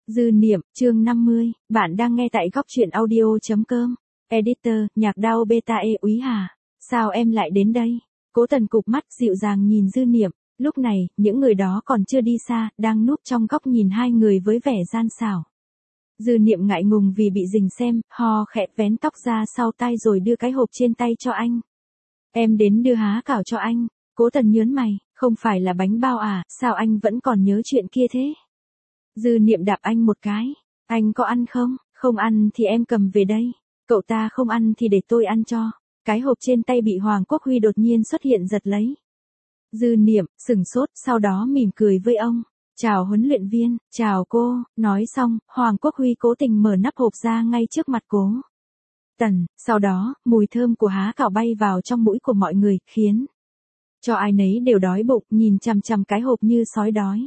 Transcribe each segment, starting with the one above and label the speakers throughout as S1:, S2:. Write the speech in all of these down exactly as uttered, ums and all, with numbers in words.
S1: Dư niệm, chương năm mươi, bạn đang nghe tại góc truyện audio.com. Editor, nhạc đao beta e úy hà. Sao em lại đến đây? Cố Tần cụp mắt dịu dàng nhìn Dư niệm, lúc này, những người đó còn chưa đi xa, đang núp trong góc nhìn hai người với vẻ gian xảo. Dư niệm ngại ngùng vì bị rình xem, ho khẽ vén tóc ra sau tai rồi đưa cái hộp trên tay cho anh. Em đến đưa há cảo cho anh. Cố Tần nhớn mày, không phải là bánh bao à, sao anh vẫn còn nhớ chuyện kia thế? Dư niệm đạp anh một cái. Anh có ăn không? Không ăn thì em cầm về đây. Cậu ta không ăn thì để tôi ăn cho. Cái hộp trên tay bị Hoàng Quốc Huy đột nhiên xuất hiện giật lấy. Dư niệm, sừng sốt, sau đó mỉm cười với ông. Chào huấn luyện viên, chào cô. Nói xong, Hoàng Quốc Huy cố tình mở nắp hộp ra ngay trước mặt Cố Tần. Sau đó, mùi thơm của há cảo bay vào trong mũi của mọi người, khiến cho ai nấy đều đói bụng, nhìn chằm chằm cái hộp như sói đói.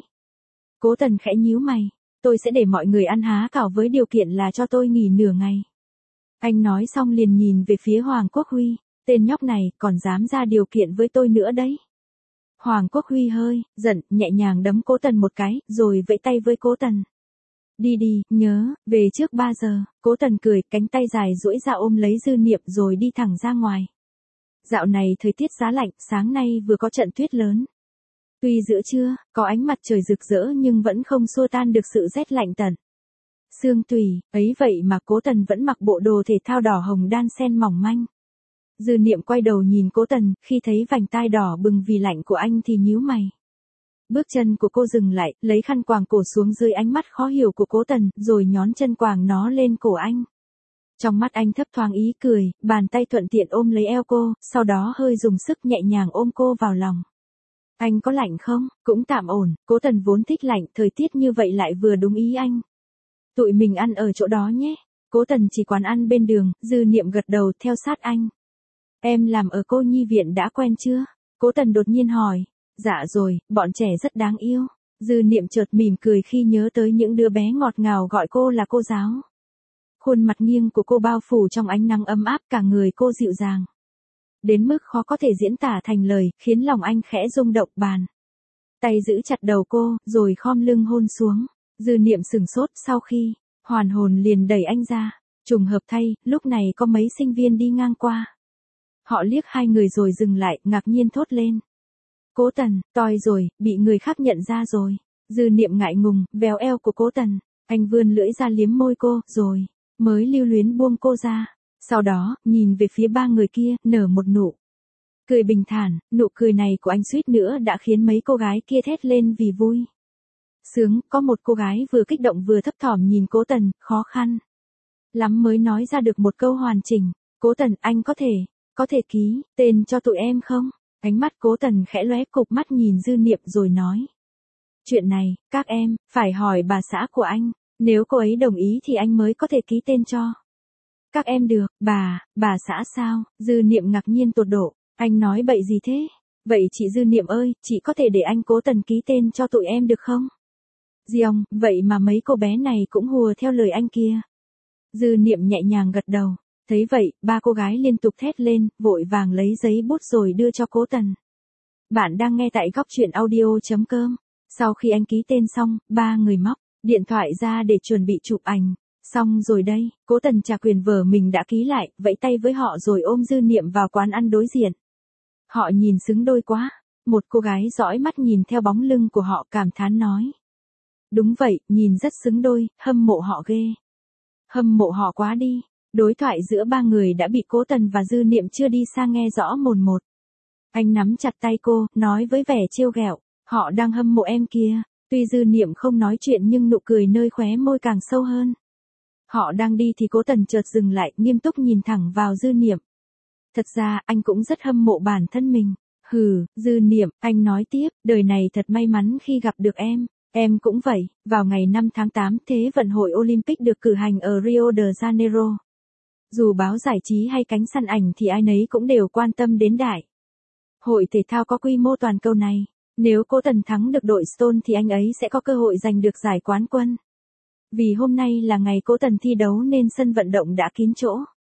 S1: Cố Tần khẽ nhíu mày. Tôi sẽ để mọi người ăn há cảo với điều kiện là cho tôi nghỉ nửa ngày. Anh nói xong liền nhìn về phía Hoàng Quốc Huy. Tên nhóc này còn dám ra điều kiện với tôi nữa đấy. Hoàng Quốc Huy hơi giận, nhẹ nhàng đấm Cố Tần một cái, rồi vẫy tay với Cố Tần. Đi đi, nhớ, về trước ba giờ. Cố Tần cười, cánh tay dài duỗi ra ôm lấy Dư niệm rồi đi thẳng ra ngoài. Dạo này thời tiết giá lạnh, sáng nay vừa có trận tuyết lớn. Tuy giữa trưa, có ánh mặt trời rực rỡ nhưng vẫn không xua tan được sự rét lạnh tận xương tủy, ấy vậy mà Cố Tần vẫn mặc bộ đồ thể thao đỏ hồng đan xen mỏng manh. Dư niệm quay đầu nhìn Cố Tần, khi thấy vành tai đỏ bừng vì lạnh của anh thì nhíu mày. Bước chân của cô dừng lại, lấy khăn quàng cổ xuống dưới ánh mắt khó hiểu của Cố Tần, rồi nhón chân quàng nó lên cổ anh. Trong mắt anh thấp thoáng ý cười, bàn tay thuận tiện ôm lấy eo cô, sau đó hơi dùng sức nhẹ nhàng ôm cô vào lòng. Anh có lạnh không? Cũng tạm ổn. Cố Tần vốn thích lạnh, thời tiết như vậy lại vừa đúng ý anh. Tụi mình ăn ở chỗ đó nhé. Cố Tần chỉ quán ăn bên đường. Dư niệm gật đầu theo sát anh. Em làm ở cô nhi viện đã quen chưa? Cố Tần đột nhiên hỏi. Dạ rồi, bọn trẻ rất đáng yêu. Dư niệm chợt mỉm cười khi nhớ tới những đứa bé ngọt ngào gọi cô là cô giáo. Khuôn mặt nghiêng của cô bao phủ trong ánh nắng ấm áp, cả người cô dịu dàng đến mức khó có thể diễn tả thành lời, khiến lòng anh khẽ rung động. Bàn tay giữ chặt đầu cô, rồi khom lưng hôn xuống. Dư niệm sừng sốt, sau khi hoàn hồn liền đẩy anh ra. Trùng hợp thay, lúc này có mấy sinh viên đi ngang qua. Họ liếc hai người rồi dừng lại, ngạc nhiên thốt lên. Cố Tần, toi rồi, bị người khác nhận ra rồi. Dư niệm ngại ngùng, véo eo của Cố Tần. Anh vươn lưỡi ra liếm môi cô, rồi mới lưu luyến buông cô ra. Sau đó, nhìn về phía ba người kia, nở một nụ cười bình thản. Nụ cười này của anh suýt nữa đã khiến mấy cô gái kia thét lên vì vui sướng. Có một cô gái vừa kích động vừa thấp thỏm nhìn Cố Tần, khó khăn lắm mới nói ra được một câu hoàn chỉnh. Cố Tần, anh có thể, có thể ký tên cho tụi em không? Ánh mắt Cố Tần khẽ lóe, cụp mắt nhìn Dư niệm rồi nói. Chuyện này, các em, phải hỏi bà xã của anh. Nếu cô ấy đồng ý thì anh mới có thể ký tên cho các em được. Bà, bà xã sao? Dư niệm ngạc nhiên tột độ. Anh nói bậy gì thế? Vậy chị Dư niệm ơi, chị có thể để anh Cố Tần ký tên cho tụi em được không? Giông, vậy mà mấy cô bé này cũng hùa theo lời anh kia. Dư niệm nhẹ nhàng gật đầu. Thấy vậy, ba cô gái liên tục thét lên, vội vàng lấy giấy bút rồi đưa cho Cố Tần. Bạn đang nghe tại góc truyện audio.com. Sau khi anh ký tên xong, ba người móc điện thoại ra để chuẩn bị chụp ảnh. Xong rồi đây, Cố Tần trả quyền vở mình đã ký lại, vẫy tay với họ rồi ôm Dư niệm vào quán ăn đối diện. Họ nhìn xứng đôi quá. Một cô gái dõi mắt nhìn theo bóng lưng của họ, cảm thán nói. Đúng vậy, nhìn rất xứng đôi, hâm mộ họ ghê. Hâm mộ họ quá đi. Đối thoại giữa ba người đã bị Cố Tần và Dư niệm chưa đi xa nghe rõ mồn một. Anh nắm chặt tay cô, nói với vẻ trêu ghẹo. Họ đang hâm mộ em kia. Tuy Dư niệm không nói chuyện nhưng nụ cười nơi khóe môi càng sâu hơn. Họ đang đi thì Cố Tần chợt dừng lại, nghiêm túc nhìn thẳng vào Dư niệm. Thật ra, anh cũng rất hâm mộ bản thân mình. Hừ, Dư niệm, anh nói tiếp, đời này thật may mắn khi gặp được em. Em cũng vậy. Vào ngày năm tháng tám, Thế vận hội Olympic được cử hành ở Rio de Janeiro. Dù báo giải trí hay cánh săn ảnh thì ai nấy cũng đều quan tâm đến đại hội thể thao có quy mô toàn cầu này. Nếu Cố Tần thắng được đội Stone thì anh ấy sẽ có cơ hội giành được giải quán quân. Vì hôm nay là ngày Cố Tần thi đấu nên sân vận động đã kín chỗ.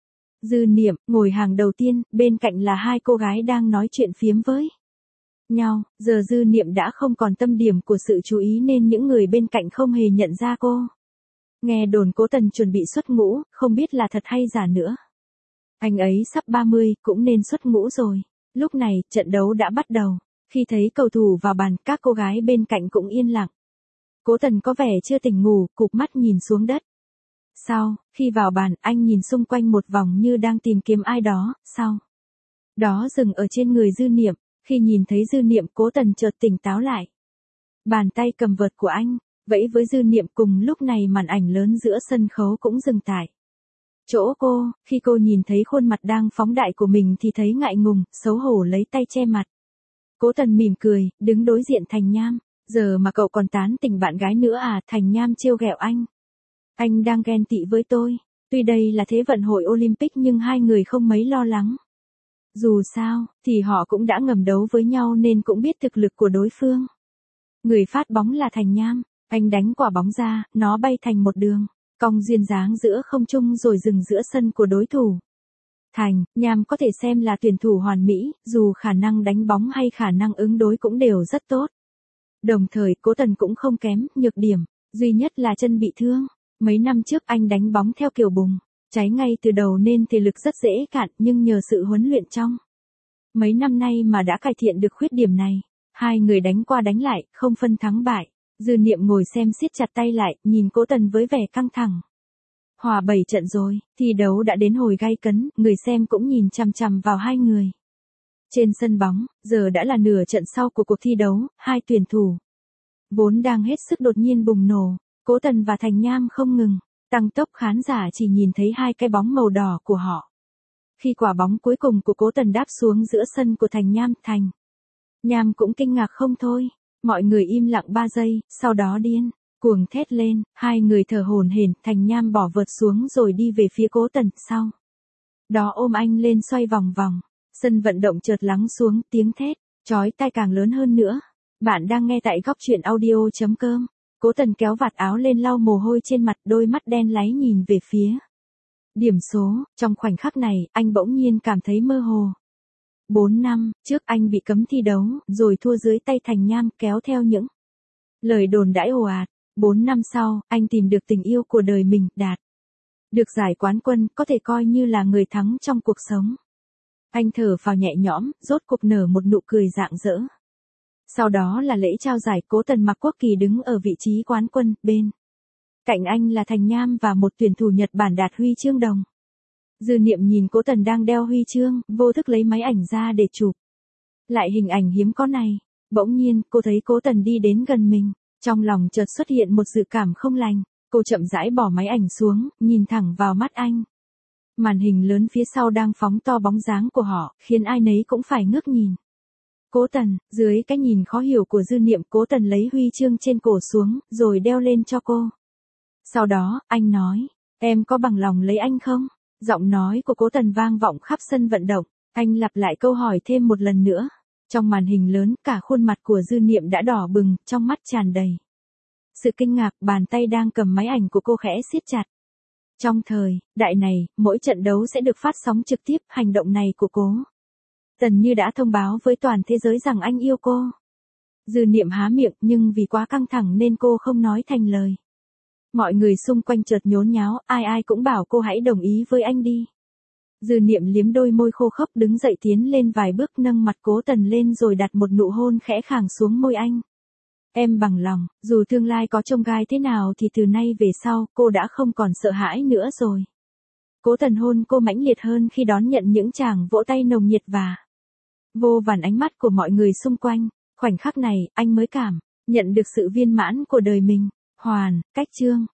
S1: Dư niệm, ngồi hàng đầu tiên, bên cạnh là hai cô gái đang nói chuyện phiếm với nhau. Giờ Dư niệm đã không còn tâm điểm của sự chú ý nên những người bên cạnh không hề nhận ra cô. Nghe đồn Cố Tần chuẩn bị xuất ngũ, không biết là thật hay giả nữa. Anh ấy sắp ba mươi, cũng nên xuất ngũ rồi. Lúc này, trận đấu đã bắt đầu. Khi thấy cầu thủ vào bàn, các cô gái bên cạnh cũng yên lặng. Cố Tần có vẻ chưa tỉnh ngủ, cụp mắt nhìn xuống đất. Sau, khi vào bàn, anh nhìn xung quanh một vòng như đang tìm kiếm ai đó, sau đó dừng ở trên người Dư Niệm. Khi nhìn thấy Dư Niệm, Cố Tần chợt tỉnh táo lại. Bàn tay cầm vợt của anh, vẫy với Dư Niệm, cùng lúc này màn ảnh lớn giữa sân khấu cũng dừng tại chỗ cô. Khi cô nhìn thấy khuôn mặt đang phóng đại của mình thì thấy ngại ngùng, xấu hổ lấy tay che mặt. Cố Tần mỉm cười, đứng đối diện Thành Nham. Giờ mà cậu còn tán tỉnh bạn gái nữa à? Thành Nham trêu ghẹo anh. Anh đang ghen tị với tôi. Tuy đây là Thế vận hội Olympic nhưng hai người không mấy lo lắng. Dù sao, thì họ cũng đã ngầm đấu với nhau nên cũng biết thực lực của đối phương. Người phát bóng là Thành Nham. Anh đánh quả bóng ra, nó bay thành một đường cong duyên dáng giữa không trung rồi dừng giữa sân của đối thủ. Thành Nham có thể xem là tuyển thủ hoàn mỹ, dù khả năng đánh bóng hay khả năng ứng đối cũng đều rất tốt. Đồng thời, Cố Tần cũng không kém, nhược điểm duy nhất là chân bị thương. Mấy năm trước anh đánh bóng theo kiểu bùng cháy ngay từ đầu nên thể lực rất dễ cạn, nhưng nhờ sự huấn luyện trong mấy năm nay mà đã cải thiện được khuyết điểm này. Hai người đánh qua đánh lại, không phân thắng bại. Dư Niệm ngồi xem siết chặt tay lại, nhìn Cố Tần với vẻ căng thẳng. Hòa bảy trận rồi, thi đấu đã đến hồi gay cấn, người xem cũng nhìn chằm chằm vào hai người. Trên sân bóng, giờ đã là nửa trận sau của cuộc thi đấu, hai tuyển thủ vốn đang hết sức đột nhiên bùng nổ. Cố Tần và Thành Nham không ngừng tăng tốc, khán giả chỉ nhìn thấy hai cái bóng màu đỏ của họ. Khi quả bóng cuối cùng của Cố Tần đáp xuống giữa sân của Thành Nham, Thành Nham cũng kinh ngạc không thôi. Mọi người im lặng ba giây, sau đó điên cuồng thét lên, hai người thở hổn hển. Thành Nham bỏ vợt xuống rồi đi về phía Cố Tần, sau đó ôm anh lên xoay vòng vòng. Sân vận động chợt lắng xuống, tiếng thét chói tai càng lớn hơn nữa. Bạn đang nghe tại góc truyện audio chấm com. Cố Tần kéo vạt áo lên lau mồ hôi trên mặt, đôi mắt đen láy nhìn về phía điểm số. Trong khoảnh khắc này, anh bỗng nhiên cảm thấy mơ hồ. Bốn năm trước anh bị cấm thi đấu, rồi thua dưới tay Thành Nham, kéo theo những lời đồn đãi ồ ạt. Bốn năm sau, anh tìm được tình yêu của đời mình, đạt được giải quán quân, có thể coi như là người thắng trong cuộc sống. Anh thở phào nhẹ nhõm, rốt cục nở một nụ cười rạng rỡ. Sau đó là lễ trao giải. Cố Tần mặc quốc kỳ đứng ở vị trí quán quân, bên cạnh anh là Thành Nham và một tuyển thủ Nhật Bản đạt huy chương đồng. Dư Niệm nhìn Cố Tần đang đeo huy chương, vô thức lấy máy ảnh ra để chụp lại hình ảnh hiếm có này. Bỗng nhiên, cô thấy Cố Tần đi đến gần mình. Trong lòng chợt xuất hiện một dự cảm không lành. Cô chậm rãi bỏ máy ảnh xuống, nhìn thẳng vào mắt anh. Màn hình lớn phía sau đang phóng to bóng dáng của họ, khiến ai nấy cũng phải ngước nhìn. Cố Tần, dưới cái nhìn khó hiểu của Dư Niệm, Cố Tần lấy huy chương trên cổ xuống, rồi đeo lên cho cô. Sau đó, anh nói, em có bằng lòng lấy anh không? Giọng nói của Cố Tần vang vọng khắp sân vận động. Anh lặp lại câu hỏi thêm một lần nữa. Trong màn hình lớn, cả khuôn mặt của Dư Niệm đã đỏ bừng, trong mắt tràn đầy sự kinh ngạc. Bàn tay đang cầm máy ảnh của cô khẽ siết chặt. Trong thời đại này, mỗi trận đấu sẽ được phát sóng trực tiếp. Hành động này của Cố Tần như đã thông báo với toàn thế giới rằng anh yêu cô. Dư Niệm há miệng, nhưng vì quá căng thẳng nên cô không nói thành lời. Mọi người xung quanh chợt nhốn nháo, ai ai cũng bảo cô hãy đồng ý với anh đi. Dư Niệm liếm đôi môi khô khốc, đứng dậy tiến lên vài bước, nâng mặt Cố Tần lên rồi đặt một nụ hôn khẽ khàng xuống môi anh. Em bằng lòng, dù tương lai có chông gai thế nào thì từ nay về sau, cô đã không còn sợ hãi nữa rồi. Cố Tần hôn cô mãnh liệt hơn khi đón nhận những tràng vỗ tay nồng nhiệt và vô vàn ánh mắt của mọi người xung quanh. Khoảnh khắc này, anh mới cảm nhận được sự viên mãn của đời mình. Hoàn, cách chương.